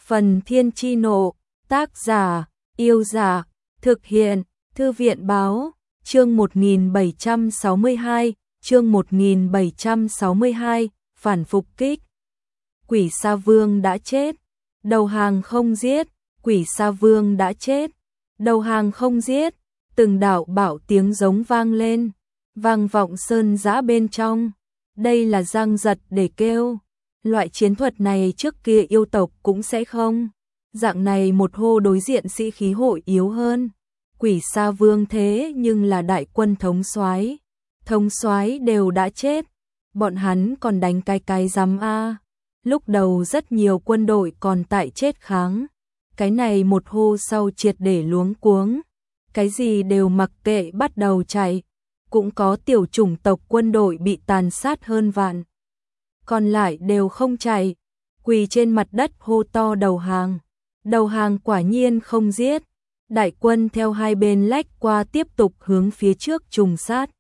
Phần Thiên Chi Nộ, tác giả, Yêu Giả, thực hiện, Thư viện Báo, chương 1762, chương 1762, phản phục kích. Quỷ Sa Vương đã chết, đầu hàng không giết, Quỷ Sa Vương đã chết, đầu hàng không giết, từng đạo bạo tiếng giống vang lên, vang vọng sơn giã bên trong. Đây là Giang Giật để kêu. Loại chiến thuật này trước kia yêu tộc cũng sẽ không. Dạng này một hô đối diện sĩ khí hội yếu hơn. Quỷ Sa Vương thế nhưng là đại quân thống soái. Thống soái đều đã chết. Bọn hắn còn đánh cái rắm a. Lúc đầu rất nhiều quân đội còn tại chết kháng. Cái này một hô sau triệt để luống cuống. Cái gì đều mặc kệ bắt đầu chạy. Cũng có tiểu chủng tộc quân đội bị tàn sát hơn vạn. Còn lại đều không chạy, quỳ trên mặt đất hô to đầu hàng. Đầu hàng quả nhiên không giết. Đại quân theo hai bên lách qua tiếp tục hướng phía trước trùng sát.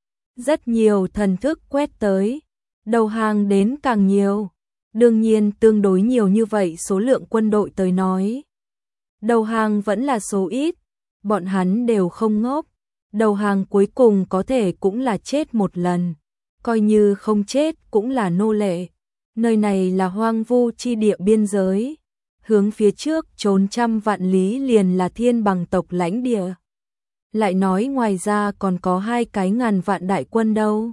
Rất nhiều thần thức quét tới. Đầu hàng đến càng nhiều. Đương nhiên tương đối nhiều như vậy số lượng quân đội tới nói. Đầu hàng vẫn là số ít. Bọn hắn đều không ngốc. Đầu hàng cuối cùng có thể cũng là chết một lần. Coi như không chết cũng là nô lệ. Nơi này là hoang vu chi địa biên giới. Hướng phía trước trốn trăm vạn lý liền là Thiên Bằng tộc lãnh địa. Lại nói ngoài ra còn có 2 cái ngàn vạn đại quân đâu.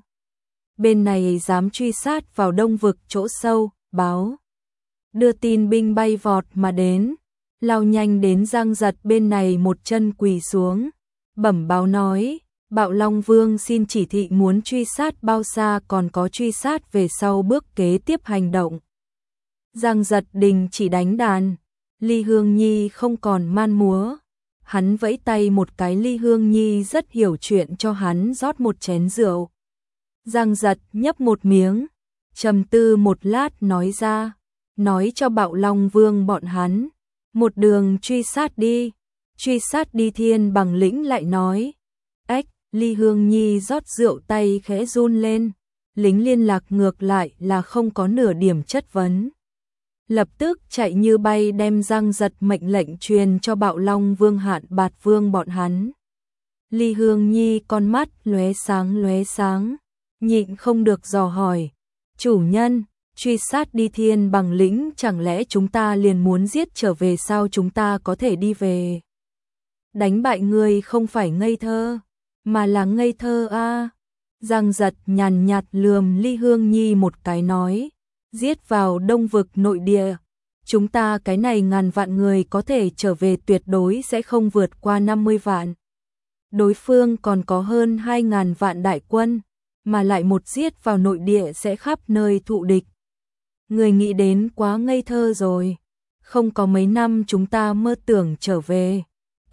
Bên này dám truy sát vào đông vực chỗ sâu, báo. Đưa tin binh bay vọt mà đến. Lao nhanh đến Giang Giật bên này một chân quỳ xuống. Bẩm báo nói. Bạo Long Vương xin chỉ thị muốn truy sát bao xa còn có truy sát về sau bước kế tiếp hành động. Giang Giật đình chỉ đánh đàn. Ly Hương Nhi không còn man múa. Hắn vẫy tay một cái, Ly Hương Nhi rất hiểu chuyện cho hắn rót một chén rượu. Giang Giật nhấp một miếng, trầm tư một lát nói ra. Nói cho Bạo Long Vương bọn hắn. Một đường truy sát đi. Truy sát đi. Thiên Bằng lĩnh lại nói. Ếch. Ly Hương Nhi rót rượu tay khẽ run lên, lính liên lạc ngược lại là không có nửa điểm chất vấn. Lập tức chạy như bay đem Giang Giật mệnh lệnh truyền cho Bạo Long Vương Hạn Bạt Vương bọn hắn. Ly Hương Nhi con mắt lóe sáng, nhịn không được dò hỏi. Chủ nhân, truy sát đi Thiên Bằng lĩnh chẳng lẽ chúng ta liền muốn giết trở về sao? Chúng ta có thể đi về. Đánh bại người không phải ngây thơ. Mà là ngây thơ a. Giang Giật nhàn nhạt lườm Ly Hương Nhi một cái nói. Giết vào đông vực nội địa. Chúng ta cái này ngàn vạn người có thể trở về tuyệt đối sẽ không vượt qua 50 vạn. Đối phương còn có hơn 2.000 vạn đại quân. Mà lại một giết vào nội địa sẽ khắp nơi thụ địch. Người nghĩ đến quá ngây thơ rồi. Không có mấy năm chúng ta mơ tưởng trở về.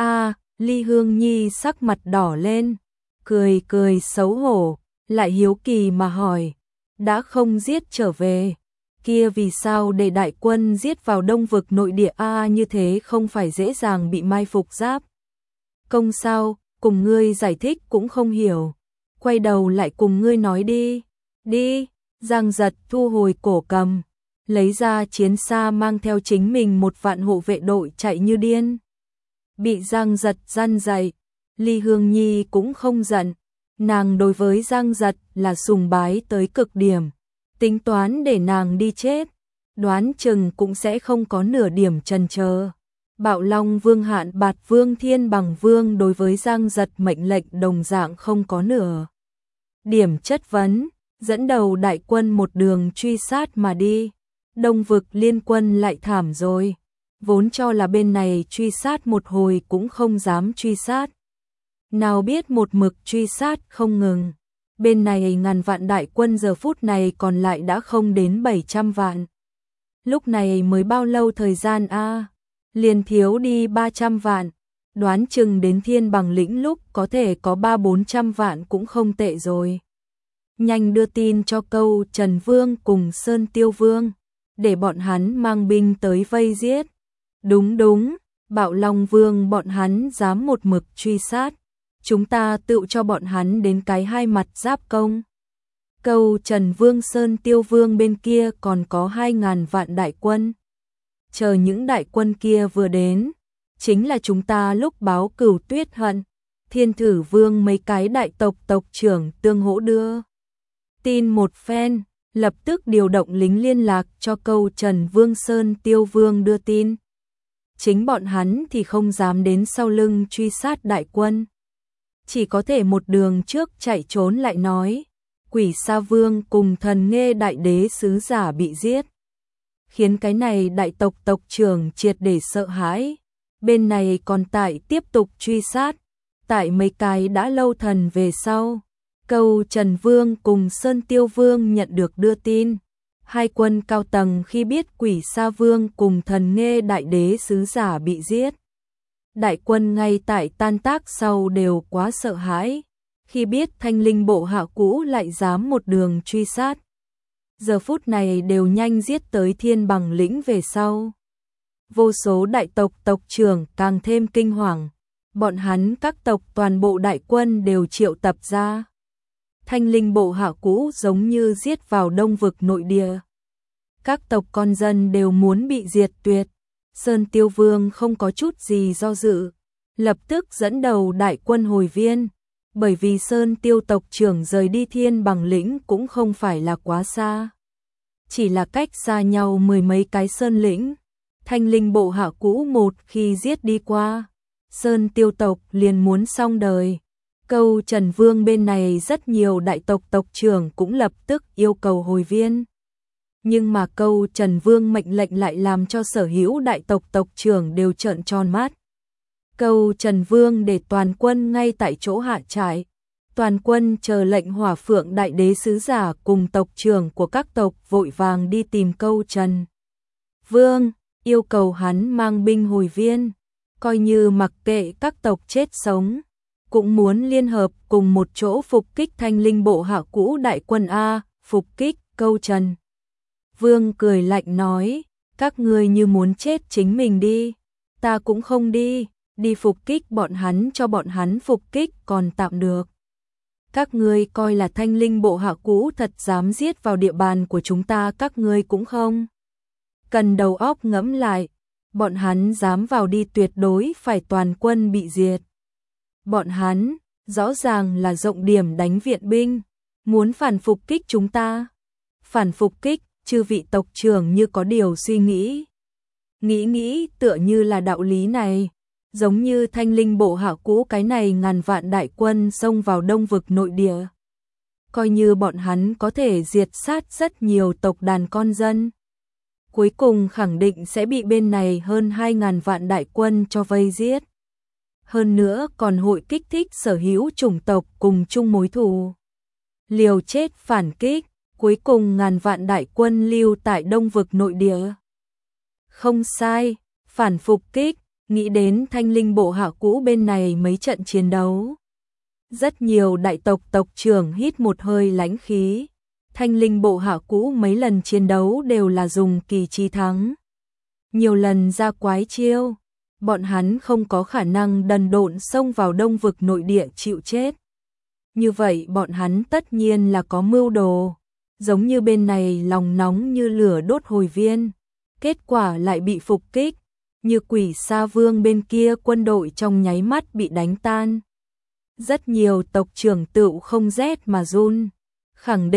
Ly Hương Nhi sắc mặt đỏ lên, cười xấu hổ, lại hiếu kỳ mà hỏi, đã không giết trở về, kia vì sao để đại quân giết vào đông vực nội địa như thế không phải dễ dàng bị mai phục giáp. Công sao, cùng ngươi giải thích cũng không hiểu, quay đầu lại cùng ngươi nói đi, Giang Giật thu hồi cổ cầm, lấy ra chiến xa mang theo chính mình 1 vạn hộ vệ đội chạy như điên. Bị Giang Giật răn dạy, Ly Hương Nhi cũng không giận, nàng đối với Giang Giật là sùng bái tới cực điểm, tính toán để nàng đi chết, đoán chừng cũng sẽ không có nửa điểm chần chờ. Bạo Long Vương Hạn Bạt Vương Thiên Bằng Vương đối với Giang Giật mệnh lệnh đồng dạng không có nửa điểm chất vấn, dẫn đầu đại quân một đường truy sát mà đi. Đông vực liên quân lại thảm rồi. Vốn cho là bên này truy sát một hồi cũng không dám truy sát. Nào biết một mực truy sát không ngừng. Bên này ngàn vạn đại quân giờ phút này còn lại đã không đến 700 vạn. Lúc này mới bao lâu thời gian liền thiếu đi 300 vạn. Đoán chừng đến Thiên Bằng lĩnh lúc có thể có 300-400 vạn cũng không tệ rồi. Nhanh đưa tin cho Câu Trần Vương cùng Sơn Tiêu Vương. Để bọn hắn mang binh tới vây giết. Đúng, Bạo Long Vương bọn hắn dám một mực truy sát. Chúng ta tự cho bọn hắn đến cái hai mặt giáp công. Câu Trần Vương Sơn Tiêu Vương bên kia còn có 2.000 vạn đại quân. chờ những đại quân kia vừa đến, chính là chúng ta lúc báo cửu tuyết hận, Thiên Thử Vương mấy cái đại tộc tộc trưởng tương hỗ đưa tin một phen, lập tức điều động lính liên lạc cho Câu Trần Vương Sơn Tiêu Vương đưa tin. Chính bọn hắn thì không dám đến sau lưng truy sát đại quân, chỉ có thể một đường trước chạy trốn lại nói, Quỷ Sa Vương cùng Thần Nghê đại đế sứ giả bị giết, khiến cái này đại tộc tộc trưởng triệt để sợ hãi. Bên này còn tại tiếp tục truy sát, tại mấy cái đã lâu thần về sau, Câu Trần Vương cùng Sơn Tiêu Vương nhận được đưa tin. Hai quân cao tầng khi biết Quỷ Sa Vương cùng Thần Nghê đại đế sứ giả bị giết, đại quân ngay tại tan tác sau đều quá sợ hãi, khi biết Thanh Linh bộ hạ cũ lại dám một đường truy sát. Giờ phút này đều nhanh giết tới Thiên Bằng lĩnh về sau. Vô số đại tộc tộc trưởng càng thêm kinh hoàng, bọn hắn các tộc toàn bộ đại quân đều triệu tập ra. Thanh Linh bộ hạ cũ giống như giết vào Đông vực nội địa. Các tộc con dân đều muốn bị diệt tuyệt. Sơn Tiêu Vương không có chút gì do dự, lập tức dẫn đầu đại quân hồi viên, bởi vì Sơn Tiêu tộc trưởng rời đi Thiên Bằng lĩnh cũng không phải là quá xa, chỉ là cách xa nhau mười mấy cái sơn lĩnh. Thanh Linh bộ hạ cũ một khi giết đi qua, Sơn Tiêu tộc liền muốn xong đời. Câu Trần Vương bên này rất nhiều đại tộc tộc trưởng cũng lập tức yêu cầu hồi viên. Nhưng mà Câu Trần Vương mệnh lệnh lại làm cho sở hữu đại tộc tộc trưởng đều trợn tròn mắt. Câu Trần Vương để toàn quân ngay tại chỗ hạ trại, toàn quân chờ lệnh Hỏa Phượng đại đế sứ giả cùng tộc trưởng của các tộc vội vàng đi tìm Câu Trần Vương, yêu cầu hắn mang binh hồi viên, coi như mặc kệ các tộc chết sống, cũng muốn liên hợp cùng một chỗ phục kích Thanh Linh bộ hạ cũ đại quân A. Phục kích. Câu Trần Vương cười lạnh nói, các ngươi như muốn chết chính mình đi, ta cũng không đi, đi phục kích bọn hắn cho bọn hắn phục kích còn tạm được. Các ngươi coi là Thanh Linh bộ hạ cũ thật dám giết vào địa bàn của chúng ta, các ngươi cũng không cần đầu óc ngẫm lại, bọn hắn dám vào đi tuyệt đối phải toàn quân bị diệt. Bọn hắn rõ ràng là rộng điểm đánh viện binh, muốn phản phục kích chúng ta. Phản phục kích, chư vị tộc trưởng như có điều suy nghĩ. Nghĩ tựa như là đạo lý này, giống như Thanh Linh bộ hạ cũ cái này ngàn vạn đại quân xông vào Đông vực nội địa. Coi như bọn hắn có thể diệt sát rất nhiều tộc đàn con dân, cuối cùng khẳng định sẽ bị bên này hơn 2.000 vạn đại quân cho vây giết. Hơn nữa còn hội kích thích sở hữu chủng tộc cùng chung mối thù, liều chết phản kích, cuối cùng ngàn vạn đại quân lưu tại Đông vực nội địa. Không sai, phản phục kích, nghĩ đến Thanh Linh bộ hạ cũ bên này mấy trận chiến đấu. Rất nhiều đại tộc tộc trưởng hít một hơi lãnh khí. Thanh Linh bộ hạ cũ mấy lần chiến đấu đều là dùng kỳ chi thắng, nhiều lần ra quái chiêu, bọn hắn không có khả năng đần độn xông vào Đông vực nội địa chịu chết. Như vậy bọn hắn tất nhiên là có mưu đồ, giống như bên này lòng nóng như lửa đốt hồi viên, kết quả lại bị phục kích, như Quỷ Sa Vương bên kia quân đội trong nháy mắt bị đánh tan. Rất nhiều tộc trưởng tựu không rét mà run. Khẳng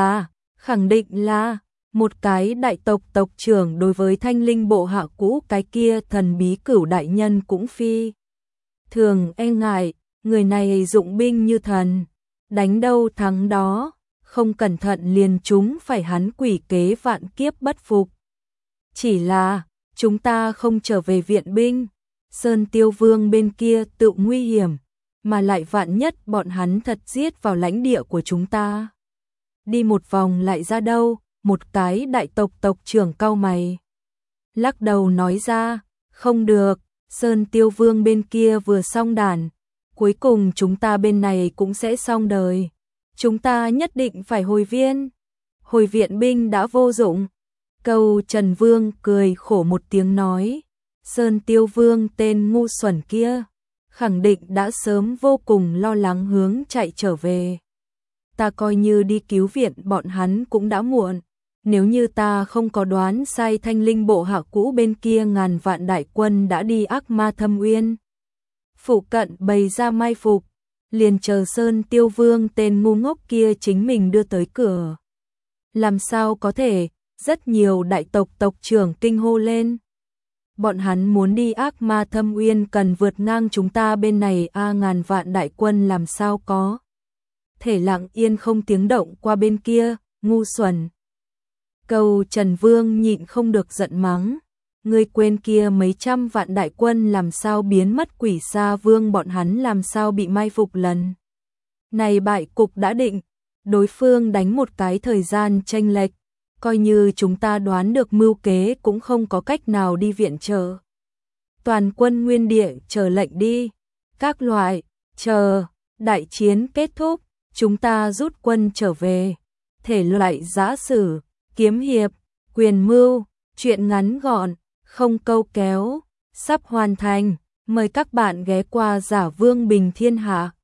định là một cái đại tộc tộc trưởng đối với Thanh Linh bộ hạ cũ cái kia thần bí cửu đại nhân cũng phi thường e ngại, người này dụng binh như thần, đánh đâu thắng đó, không cẩn thận liền chúng phải hắn quỷ kế vạn kiếp bất phục. Chỉ là chúng ta không trở về viện binh, Sơn Tiêu Vương bên kia tự nguy hiểm, mà lại vạn nhất bọn hắn thật giết vào lãnh địa của chúng ta, đi một vòng lại ra đâu. Một cái đại tộc tộc trưởng cau mày, lắc đầu nói ra, không được, Sơn Tiêu Vương bên kia vừa xong đàn, cuối cùng chúng ta bên này cũng sẽ xong đời, chúng ta nhất định phải hồi viên, hồi viện binh đã vô dụng. Câu Trần Vương cười khổ một tiếng nói, Sơn Tiêu Vương tên ngu xuẩn kia, khẳng định đã sớm vô cùng lo lắng hướng chạy trở về. Ta coi như đi cứu viện bọn hắn cũng đã muộn. Nếu như ta không có đoán sai, Thanh Linh bộ hạ cũ bên kia ngàn vạn đại quân đã đi Ác Ma Thâm Uyên phụ cận bày ra mai phục, liền chờ Sơn Tiêu Vương tên ngu ngốc kia chính mình đưa tới cửa. Làm sao có thể? Rất nhiều đại tộc tộc trưởng kinh hô lên. Bọn hắn muốn đi Ác Ma Thâm Uyên cần vượt ngang chúng ta bên này ngàn vạn đại quân làm sao có thể lặng yên không tiếng động qua bên kia, ngu xuẩn. Cầu Trần Vương nhịn không được giận mắng. Ngươi quên kia mấy trăm vạn đại quân làm sao biến mất, Quỷ Sa Vương bọn hắn làm sao bị mai phục lần này bại cục đã định, đối phương đánh một cái thời gian chênh lệch, coi như chúng ta đoán được mưu kế cũng không có cách nào đi viện trợ. Toàn quân nguyên địa chờ lệnh đi, các loại, chờ, đại chiến kết thúc, chúng ta rút quân trở về. Thể loại giã sử, kiếm hiệp, quyền mưu, truyện ngắn gọn, không câu kéo, sắp hoàn thành, mời các bạn ghé qua Giả Vương Bình Thiên Hạ.